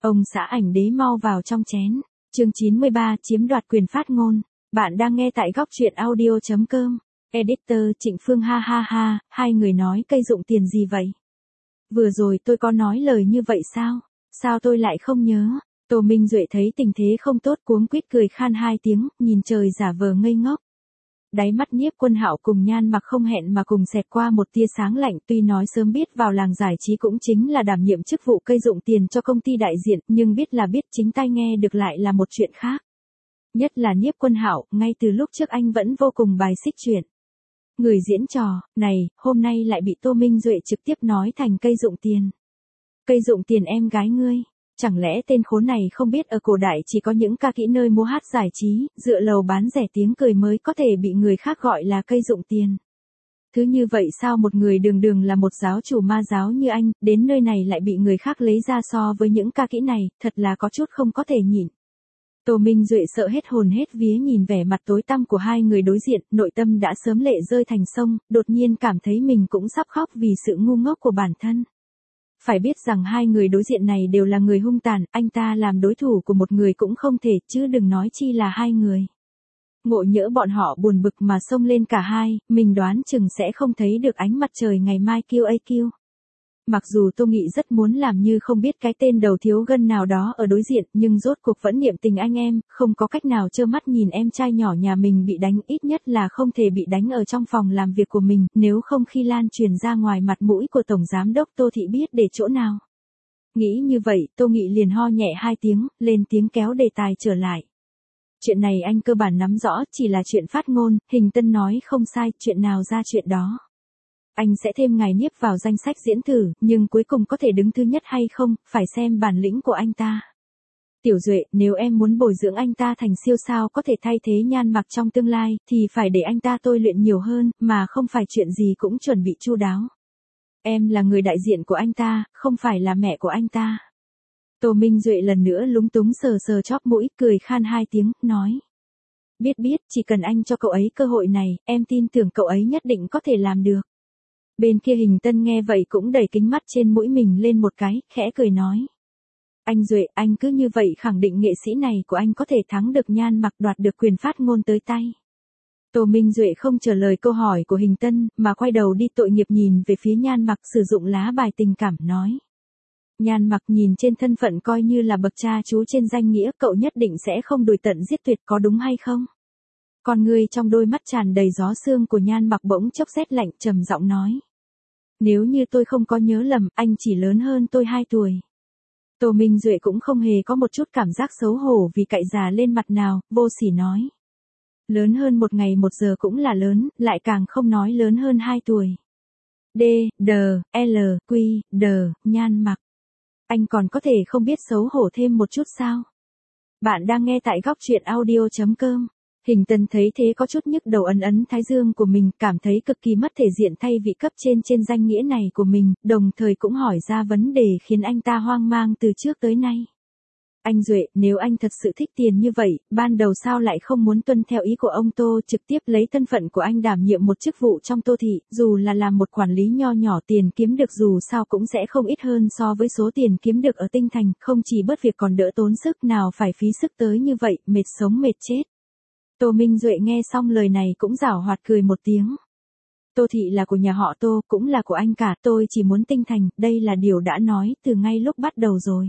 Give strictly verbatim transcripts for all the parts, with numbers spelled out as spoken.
Ông xã ảnh đế mau vào trong chén. Chương chín mươi ba, chiếm đoạt quyền phát ngôn. Bạn đang nghe tại góc truyện audio chấm com. Editor Trịnh Phương ha ha ha, hai người nói cây dụng tiền gì vậy? Vừa rồi tôi có nói lời như vậy sao? Sao tôi lại không nhớ? Tô Minh Duệ thấy tình thế không tốt cuống quýt cười khan hai tiếng, nhìn trời giả vờ ngây ngốc. Đáy mắt Nhiếp Quân Hạo cùng Nhan Mặc không hẹn mà cùng xẹt qua một tia sáng lạnh, tuy nói sớm biết vào làng giải trí cũng chính là đảm nhiệm chức vụ cây dụng tiền cho công ty đại diện, nhưng biết là biết chính tai nghe được lại là một chuyện khác. Nhất là Nhiếp Quân Hạo, ngay từ lúc trước anh vẫn vô cùng bài xích chuyện. Người diễn trò, này, hôm nay lại bị Tô Minh Duệ trực tiếp nói thành cây dụng tiền. Cây dụng tiền em gái ngươi. Chẳng lẽ tên khốn này không biết ở cổ đại chỉ có những ca kỹ nơi múa hát giải trí, dựa lầu bán rẻ tiếng cười mới có thể bị người khác gọi là cây dụng tiền. Thứ như vậy sao một người đường đường là một giáo chủ ma giáo như anh, đến nơi này lại bị người khác lấy ra so với những ca kỹ này, thật là có chút không có thể nhịn. Tô Minh Duệ sợ hết hồn hết vía nhìn vẻ mặt tối tăm của hai người đối diện, nội tâm đã sớm lệ rơi thành sông, đột nhiên cảm thấy mình cũng sắp khóc vì sự ngu ngốc của bản thân. Phải biết rằng hai người đối diện này đều là người hung tàn, anh ta làm đối thủ của một người cũng không thể, chứ đừng nói chi là hai người. Ngộ nhỡ bọn họ buồn bực mà xông lên cả hai, mình đoán chừng sẽ không thấy được ánh mặt trời ngày mai kiu a kiu. Mặc dù Tô Nghị rất muốn làm như không biết cái tên đầu thiếu gân nào đó ở đối diện, nhưng rốt cuộc vẫn niệm tình anh em, không có cách nào trơ mắt nhìn em trai nhỏ nhà mình bị đánh, ít nhất là không thể bị đánh ở trong phòng làm việc của mình, nếu không khi lan truyền ra ngoài mặt mũi của Tổng Giám đốc Tô Thị biết để chỗ nào. Nghĩ như vậy, Tô Nghị liền ho nhẹ hai tiếng, lên tiếng kéo đề tài trở lại. Chuyện này anh cơ bản nắm rõ, chỉ là chuyện phát ngôn, Hình Tân nói không sai, chuyện nào ra chuyện đó. Anh sẽ thêm ngài Nhiếp vào danh sách diễn thử, nhưng cuối cùng có thể đứng thứ nhất hay không, phải xem bản lĩnh của anh ta. Tiểu Duệ, nếu em muốn bồi dưỡng anh ta thành siêu sao có thể thay thế Nhan Mặc trong tương lai, thì phải để anh ta tôi luyện nhiều hơn, mà không phải chuyện gì cũng chuẩn bị chu đáo. Em là người đại diện của anh ta, không phải là mẹ của anh ta. Tô Minh Duệ lần nữa lúng túng sờ sờ chóp mũi, cười khan hai tiếng, nói. Biết biết, chỉ cần anh cho cậu ấy cơ hội này, em tin tưởng cậu ấy nhất định có thể làm được. Bên kia Hình Tân nghe vậy cũng đẩy kính mắt trên mũi mình lên một cái, khẽ cười nói. Anh Duệ, anh cứ như vậy khẳng định nghệ sĩ này của anh có thể thắng được Nhan Mặc, đoạt được quyền phát ngôn tới tay. Tô Minh Duệ không trả lời câu hỏi của Hình Tân, mà quay đầu đi tội nghiệp nhìn về phía Nhan Mặc, sử dụng lá bài tình cảm nói. Nhan Mặc nhìn trên thân phận coi như là bậc cha chú trên danh nghĩa, cậu nhất định sẽ không đuổi tận giết tuyệt, có đúng hay không? Con người trong đôi mắt tràn đầy gió sương của Nhan Mặc bỗng chốc rét lạnh, trầm giọng nói. Nếu như tôi không có nhớ lầm, anh chỉ lớn hơn tôi hai tuổi. Tô Minh Duệ cũng không hề có một chút cảm giác xấu hổ vì cậy già lên mặt nào, vô sỉ nói. Lớn hơn một ngày một giờ cũng là lớn, lại càng không nói lớn hơn hai tuổi. D, D, L, Q, D, Nhan Mặc. Anh còn có thể không biết xấu hổ thêm một chút sao? Bạn đang nghe tại góc truyện audio chấm com. Hình Tân thấy thế có chút nhức đầu, ấn ấn thái dương của mình, cảm thấy cực kỳ mất thể diện thay vị cấp trên trên danh nghĩa này của mình, đồng thời cũng hỏi ra vấn đề khiến anh ta hoang mang từ trước tới nay. Anh Duệ, nếu anh thật sự thích tiền như vậy, ban đầu sao lại không muốn tuân theo ý của ông Tô, trực tiếp lấy thân phận của anh đảm nhiệm một chức vụ trong Tô Thị, dù là làm một quản lý nho nhỏ, tiền kiếm được dù sao cũng sẽ không ít hơn so với số tiền kiếm được ở Tinh Thành, không chỉ bớt việc còn đỡ tốn sức, nào phải phí sức tới như vậy, mệt sống mệt chết. Tô Minh Duệ nghe xong lời này cũng giảo hoạt cười một tiếng. Tô Thị là của nhà họ Tô, cũng là của anh cả, tôi chỉ muốn Tinh Thành, đây là điều đã nói từ ngay lúc bắt đầu rồi.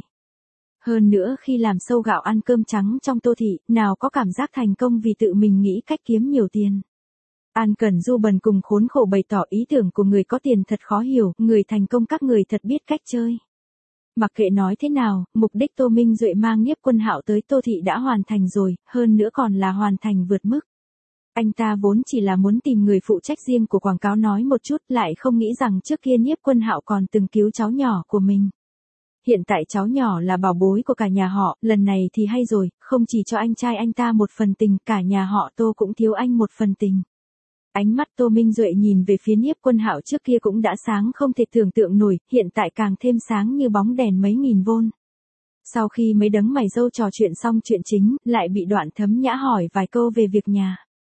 Hơn nữa khi làm sâu gạo ăn cơm trắng trong Tô Thị, nào có cảm giác thành công vì tự mình nghĩ cách kiếm nhiều tiền. An Cẩn Du bần cùng khốn khổ bày tỏ ý tưởng của người có tiền thật khó hiểu, người thành công các người thật biết cách chơi. Mặc kệ nói thế nào, mục đích Tô Minh Duệ mang Nhiếp Quân Hạo tới Tô Thị đã hoàn thành rồi, hơn nữa còn là hoàn thành vượt mức. Anh ta vốn chỉ là muốn tìm người phụ trách riêng của quảng cáo nói một chút, lại không nghĩ rằng trước kia Nhiếp Quân Hạo còn từng cứu cháu nhỏ của mình. Hiện tại cháu nhỏ là bảo bối của cả nhà họ, lần này thì hay rồi, không chỉ cho anh trai anh ta một phần tình, cả nhà họ Tô cũng thiếu anh một phần tình. Ánh mắt Tô Minh Duệ nhìn về phía Nhiếp Quân Hạo trước kia cũng đã sáng không thể tưởng tượng nổi, hiện tại càng thêm sáng như bóng đèn mấy nghìn vôn. Sau khi mấy đấng mày râu trò chuyện xong chuyện chính, lại bị Đoạn Thấm Nhã hỏi vài câu về việc nhà.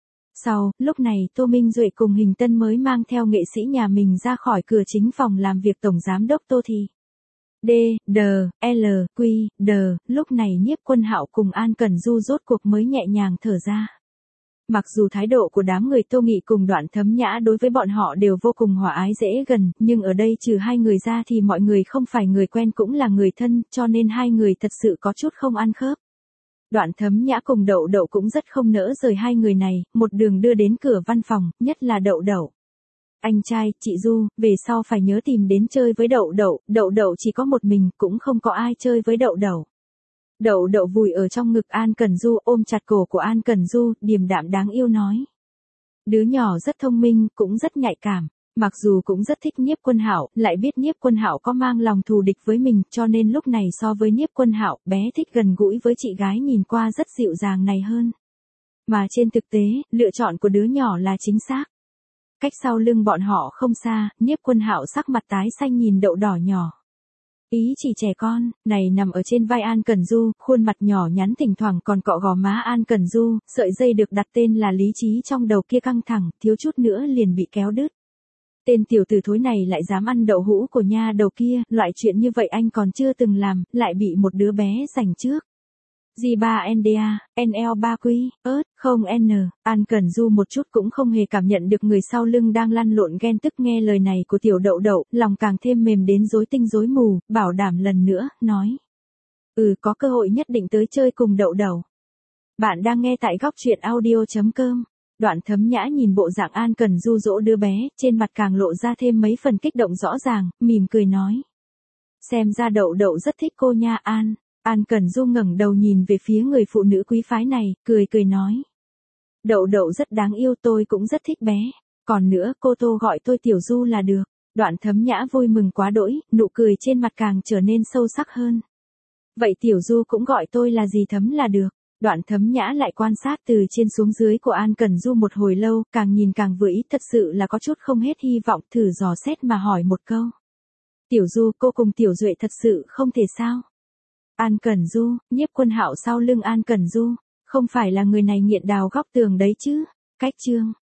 Sau, lúc này Tô Minh Duệ cùng Hình Tân mới mang theo nghệ sĩ nhà mình ra khỏi cửa chính phòng làm việc Tổng Giám đốc Tô Thị. D, D, L, Q, D, lúc này Nhiếp Quân Hạo cùng An Cẩn Du rốt cuộc mới nhẹ nhàng thở ra. Mặc dù thái độ của đám người Tô Nghị cùng Đoạn Thấm Nhã đối với bọn họ đều vô cùng hòa ái dễ gần, nhưng ở đây trừ hai người ra thì mọi người không phải người quen cũng là người thân, cho nên hai người thật sự có chút không ăn khớp. Đoạn Thấm Nhã cùng Đậu Đậu cũng rất không nỡ rời hai người này, một đường đưa đến cửa văn phòng, nhất là Đậu Đậu. Anh trai, chị Du, về sau phải nhớ tìm đến chơi với Đậu Đậu, Đậu Đậu chỉ có một mình, cũng không có ai chơi với Đậu Đậu. Đậu Đậu vùi ở trong ngực An Cẩn Du, ôm chặt cổ của An Cẩn Du, điềm đạm đáng yêu nói. Đứa nhỏ rất thông minh, cũng rất nhạy cảm. Mặc dù cũng rất thích Nhiếp Quân Hạo, lại biết Nhiếp Quân Hạo có mang lòng thù địch với mình, cho nên lúc này so với Nhiếp Quân Hạo, bé thích gần gũi với chị gái nhìn qua rất dịu dàng này hơn. Mà trên thực tế, lựa chọn của đứa nhỏ là chính xác. Cách sau lưng bọn họ không xa, Nhiếp Quân Hạo sắc mặt tái xanh nhìn Đậu Đỏ nhỏ. Ý chỉ trẻ con, này nằm ở trên vai An Cẩn Du, khuôn mặt nhỏ nhắn thỉnh thoảng còn cọ gò má An Cẩn Du, sợi dây được đặt tên là lý trí trong đầu kia căng thẳng, thiếu chút nữa liền bị kéo đứt. Tên tiểu tử thối này lại dám ăn đậu hũ của nha đầu kia, loại chuyện như vậy anh còn chưa từng làm, lại bị một đứa bé giành trước. G ba N D A, N L ba Q, ớt, không N, An Cẩn Du một chút cũng không hề cảm nhận được người sau lưng đang lăn lộn ghen tức nghe lời này của tiểu Đậu Đậu, lòng càng thêm mềm đến rối tinh rối mù, bảo đảm lần nữa, nói. Ừ, có cơ hội nhất định tới chơi cùng Đậu Đậu. Bạn đang nghe tại góc truyện audio chấm com. Đoạn Thấm Nhã nhìn bộ dạng An Cẩn Du dỗ đứa bé, trên mặt càng lộ ra thêm mấy phần kích động rõ ràng, mỉm cười nói. Xem ra Đậu Đậu rất thích cô nha An. An Cẩn Du ngẩng đầu nhìn về phía người phụ nữ quý phái này, cười cười nói. Đậu Đậu rất đáng yêu, tôi cũng rất thích bé. Còn nữa, cô Tô gọi tôi Tiểu Du là được. Đoạn Thấm Nhã vui mừng quá đỗi, nụ cười trên mặt càng trở nên sâu sắc hơn. Vậy Tiểu Du cũng gọi tôi là gì Thấm là được. Đoạn Thấm Nhã lại quan sát từ trên xuống dưới của An Cẩn Du một hồi lâu, càng nhìn càng vừa ý, thật sự là có chút không hết hy vọng, thử dò xét mà hỏi một câu. Tiểu Du, cô cùng Tiểu Duệ thật sự không thể sao? An Cẩn Du, Nhiếp Quân Hạo sau lưng An Cẩn Du, không phải là người này nghiện đào góc tường đấy chứ? Cách chương